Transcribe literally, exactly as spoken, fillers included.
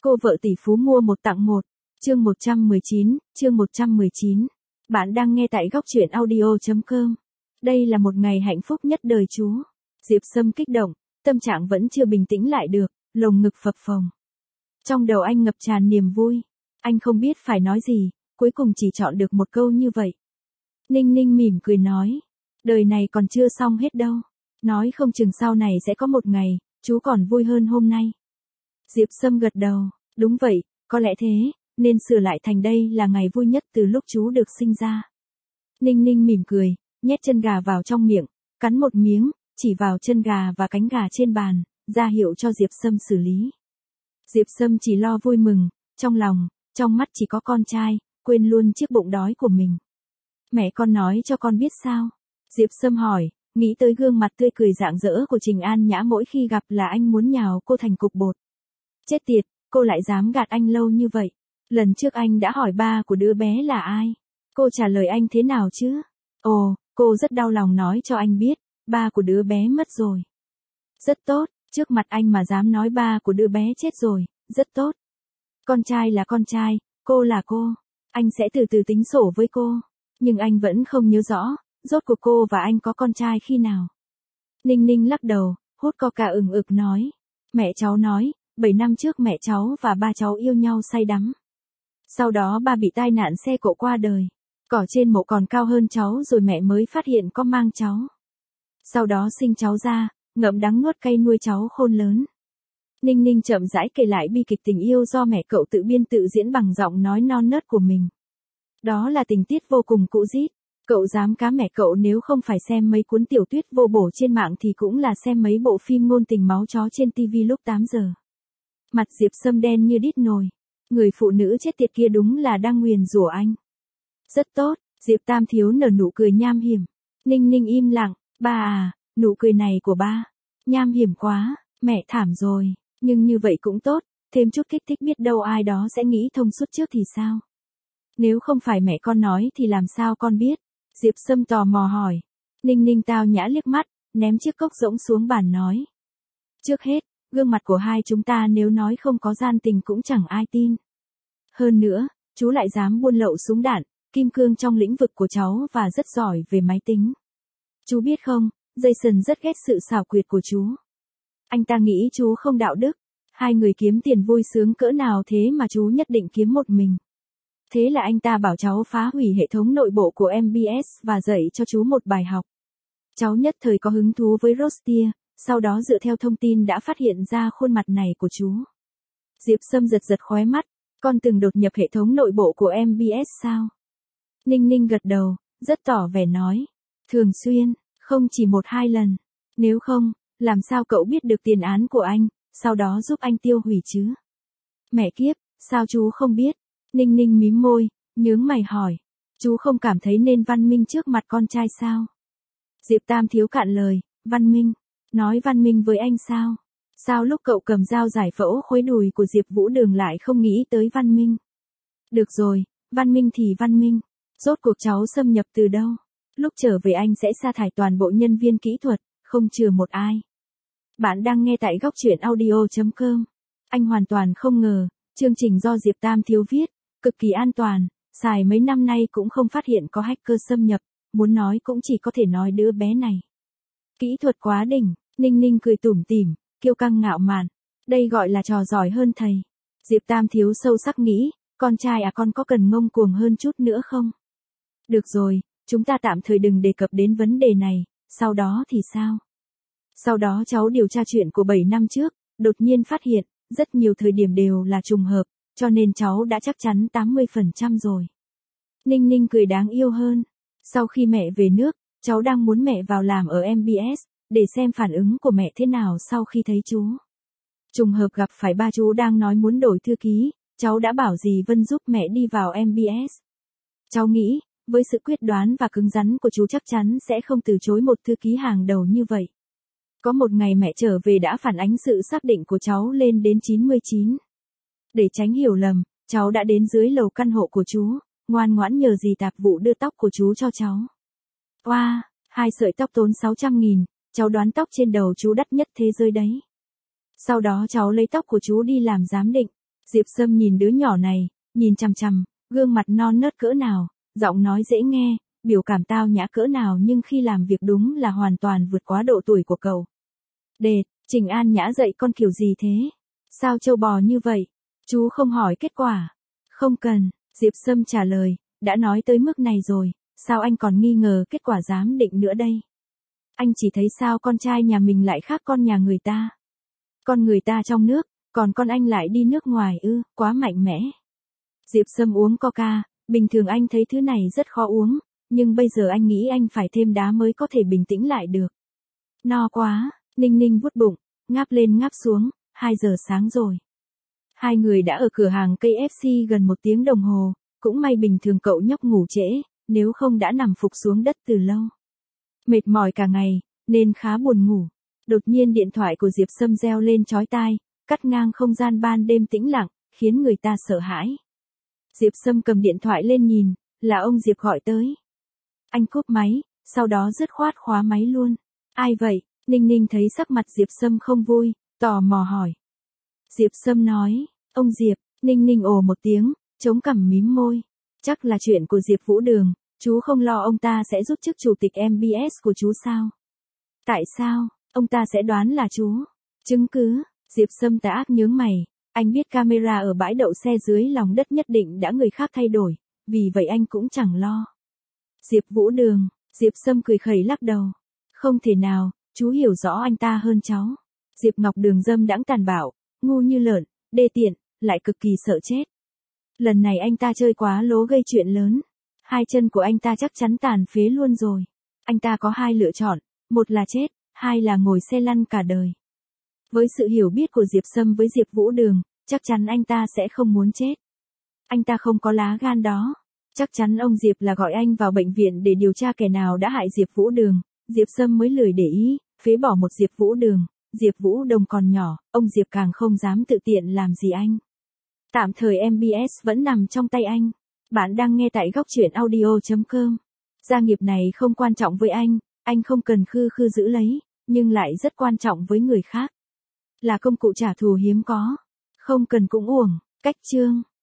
Cô vợ tỷ phú mua một tặng một. Chương một trăm mười chín, chương một trăm mười chín. Bạn đang nghe tại góc truyện audio chấm com. Đây là một ngày hạnh phúc nhất đời chú. Diệp Sâm kích động, tâm trạng vẫn chưa bình tĩnh lại được, lồng ngực phập phồng. Trong đầu anh ngập tràn niềm vui. Anh không biết phải nói gì, cuối cùng chỉ chọn được một câu như vậy. Ninh Ninh mỉm cười nói. Đời này còn chưa xong hết đâu. Nói không chừng sau này sẽ có một ngày, chú còn vui hơn hôm nay. Diệp Sâm gật đầu. Đúng vậy, có lẽ thế, nên sửa lại thành đây là ngày vui nhất từ lúc chú được sinh ra. Ninh Ninh mỉm cười, nhét chân gà vào trong miệng, cắn một miếng, chỉ vào chân gà và cánh gà trên bàn, ra hiệu cho Diệp Sâm xử lý. Diệp Sâm chỉ lo vui mừng, trong lòng, trong mắt chỉ có con trai, quên luôn chiếc bụng đói của mình. Mẹ con nói cho con biết sao? Diệp Sâm hỏi, nghĩ tới gương mặt tươi cười rạng rỡ của Trình An Nhã mỗi khi gặp là anh muốn nhào cô thành cục bột. Chết tiệt, cô lại dám gạt anh lâu như vậy. Lần trước anh đã hỏi ba của đứa bé là ai. Cô trả lời anh thế nào chứ? Ồ, cô rất đau lòng nói cho anh biết, ba của đứa bé mất rồi. Rất tốt, trước mặt anh mà dám nói ba của đứa bé chết rồi, rất tốt. Con trai là con trai, cô là cô. Anh sẽ từ từ tính sổ với cô. Nhưng anh vẫn không nhớ rõ, rốt cuộc cô và anh có con trai khi nào. Ninh Ninh lắc đầu, hút coca ừng ực nói. Mẹ cháu nói, bảy năm trước mẹ cháu và ba cháu yêu nhau say đắm. Sau đó ba bị tai nạn xe cộ qua đời. Cỏ trên mộ còn cao hơn cháu rồi mẹ mới phát hiện có mang cháu. Sau đó sinh cháu ra, ngậm đắng nuốt cay nuôi cháu khôn lớn. Ninh Ninh chậm rãi kể lại bi kịch tình yêu do mẹ cậu tự biên tự diễn bằng giọng nói non nớt của mình. Đó là tình tiết vô cùng cũ rít. Cậu dám cá mẹ cậu nếu không phải xem mấy cuốn tiểu thuyết vô bổ trên mạng thì cũng là xem mấy bộ phim ngôn tình máu chó trên tivi lúc tám giờ. Mặt Diệp Sâm đen như đít nồi. Người phụ nữ chết tiệt kia đúng là đang nguyền rủa anh. Rất tốt, Diệp Tam Thiếu nở nụ cười nham hiểm. Ninh Ninh im lặng, ba à, nụ cười này của ba. Nham hiểm quá, mẹ thảm rồi, nhưng như vậy cũng tốt, thêm chút kích thích biết đâu ai đó sẽ nghĩ thông suốt trước thì sao. Nếu không phải mẹ con nói thì làm sao con biết? Diệp Sâm tò mò hỏi. Ninh Ninh tao nhã liếc mắt, ném chiếc cốc rỗng xuống bàn nói. Trước hết, gương mặt của hai chúng ta nếu nói không có gian tình cũng chẳng ai tin. Hơn nữa, chú lại dám buôn lậu súng đạn, kim cương trong lĩnh vực của cháu và rất giỏi về máy tính. Chú biết không, Jason rất ghét sự xảo quyệt của chú. Anh ta nghĩ chú không đạo đức. Hai người kiếm tiền vui sướng cỡ nào thế mà chú nhất định kiếm một mình. Thế là anh ta bảo cháu phá hủy hệ thống nội bộ của em bê ét và dạy cho chú một bài học. Cháu nhất thời có hứng thú với Rostia, sau đó dựa theo thông tin đã phát hiện ra khuôn mặt này của chú. Diệp Sâm giật giật khóe mắt, con từng đột nhập hệ thống nội bộ của em bê ét sao? Ninh Ninh gật đầu, rất tỏ vẻ nói. Thường xuyên, không chỉ một hai lần. Nếu không, làm sao cậu biết được tiền án của anh, sau đó giúp anh tiêu hủy chứ? Mẹ kiếp, sao chú không biết? Ninh Ninh mím môi, nhướng mày hỏi. Chú không cảm thấy nên văn minh trước mặt con trai sao? Diệp Tam Thiếu cạn lời, văn minh. Nói văn minh với anh sao? Sao lúc cậu cầm dao giải phẫu khối đùi của Diệp Vũ Đường lại không nghĩ tới văn minh? Được rồi, văn minh thì văn minh. Rốt cuộc cháu xâm nhập từ đâu? Lúc trở về anh sẽ sa thải toàn bộ nhân viên kỹ thuật, không chừa một ai. Bạn đang nghe tại góc truyện audio chấm com. Anh hoàn toàn không ngờ, chương trình do Diệp Tam Thiếu viết, cực kỳ an toàn, xài mấy năm nay cũng không phát hiện có hacker xâm nhập, muốn nói cũng chỉ có thể nói đứa bé này. Kỹ thuật quá đỉnh, Ninh Ninh cười tủm tỉm, kiêu căng ngạo mạn. Đây gọi là trò giỏi hơn thầy. Diệp Tam Thiếu sâu sắc nghĩ, con trai à con có cần ngông cuồng hơn chút nữa không? Được rồi, chúng ta tạm thời đừng đề cập đến vấn đề này, sau đó thì sao? Sau đó cháu điều tra chuyện của bảy năm trước, đột nhiên phát hiện, rất nhiều thời điểm đều là trùng hợp, cho nên cháu đã chắc chắn tám mươi phần trăm rồi. Ninh Ninh cười đáng yêu hơn. Sau khi mẹ về nước, cháu đang muốn mẹ vào làm ở em bê ét, để xem phản ứng của mẹ thế nào sau khi thấy chú. Trùng hợp gặp phải ba chú đang nói muốn đổi thư ký, cháu đã bảo dì Vân giúp mẹ đi vào em bê ét. Cháu nghĩ, với sự quyết đoán và cứng rắn của chú chắc chắn sẽ không từ chối một thư ký hàng đầu như vậy. Có một ngày mẹ trở về đã phản ánh sự xác định của cháu lên đến chín mươi chín. Để tránh hiểu lầm, cháu đã đến dưới lầu căn hộ của chú, ngoan ngoãn nhờ dì tạp vụ đưa tóc của chú cho cháu. Oa, wow, hai sợi tóc tốn sáu trăm nghìn, cháu đoán tóc trên đầu chú đắt nhất thế giới đấy. Sau đó cháu lấy tóc của chú đi làm giám định. Diệp Sâm nhìn đứa nhỏ này, nhìn chằm chằm, gương mặt non nớt cỡ nào, giọng nói dễ nghe, biểu cảm tao nhã cỡ nào nhưng khi làm việc đúng là hoàn toàn vượt quá độ tuổi của cậu. Đệt, Trình An Nhã dạy con kiểu gì thế? Sao trâu bò như vậy? Chú không hỏi kết quả. Không cần, Diệp Sâm trả lời, đã nói tới mức này rồi, sao anh còn nghi ngờ kết quả giám định nữa đây? Anh chỉ thấy sao con trai nhà mình lại khác con nhà người ta. Con người ta trong nước, còn con anh lại đi nước ngoài ư, quá mạnh mẽ. Diệp Sâm uống coca, bình thường anh thấy thứ này rất khó uống, nhưng bây giờ anh nghĩ anh phải thêm đá mới có thể bình tĩnh lại được. No quá, Ninh Ninh vuốt bụng, ngáp lên ngáp xuống, hai giờ sáng rồi. Hai người đã ở cửa hàng ca ép xê gần một tiếng đồng hồ, cũng may bình thường cậu nhóc ngủ trễ, nếu không đã nằm phục xuống đất từ lâu. Mệt mỏi cả ngày, nên khá buồn ngủ. Đột nhiên điện thoại của Diệp Sâm reo lên chói tai, cắt ngang không gian ban đêm tĩnh lặng, khiến người ta sợ hãi. Diệp Sâm cầm điện thoại lên nhìn, là ông Diệp gọi tới. Anh cúp máy, sau đó dứt khoát khóa máy luôn. Ai vậy? Ninh Ninh thấy sắc mặt Diệp Sâm không vui, tò mò hỏi. Diệp Sâm nói, ông Diệp. Ninh Ninh ồ một tiếng, chống cằm mím môi. Chắc là chuyện của Diệp Vũ Đường, chú không lo ông ta sẽ rút chức chủ tịch em bê ét của chú sao? Tại sao, ông ta sẽ đoán là chú? Chứng cứ, Diệp Sâm tà ác nhướng mày, anh biết camera ở bãi đậu xe dưới lòng đất nhất định đã người khác thay đổi, vì vậy anh cũng chẳng lo. Diệp Vũ Đường, Diệp Sâm cười khẩy lắc đầu. Không thể nào, chú hiểu rõ anh ta hơn cháu. Diệp Ngọc Đường dâm đãng tàn bạo, ngu như lợn, đê tiện, lại cực kỳ sợ chết. Lần này anh ta chơi quá lố gây chuyện lớn. Hai chân của anh ta chắc chắn tàn phế luôn rồi. Anh ta có hai lựa chọn, một là chết, hai là ngồi xe lăn cả đời. Với sự hiểu biết của Diệp Sâm với Diệp Vũ Đường, chắc chắn anh ta sẽ không muốn chết. Anh ta không có lá gan đó. Chắc chắn ông Diệp là gọi anh vào bệnh viện để điều tra kẻ nào đã hại Diệp Vũ Đường. Diệp Sâm mới lười để ý, phế bỏ một Diệp Vũ Đường. Diệp Vũ Đồng còn nhỏ, ông Diệp càng không dám tự tiện làm gì anh. Tạm thời em bê ét vẫn nằm trong tay anh. Bạn đang nghe tại góc truyện audio chấm com. Gia nghiệp này không quan trọng với anh, anh không cần khư khư giữ lấy, nhưng lại rất quan trọng với người khác. Là công cụ trả thù hiếm có. Không cần cũng uổng, cách chương.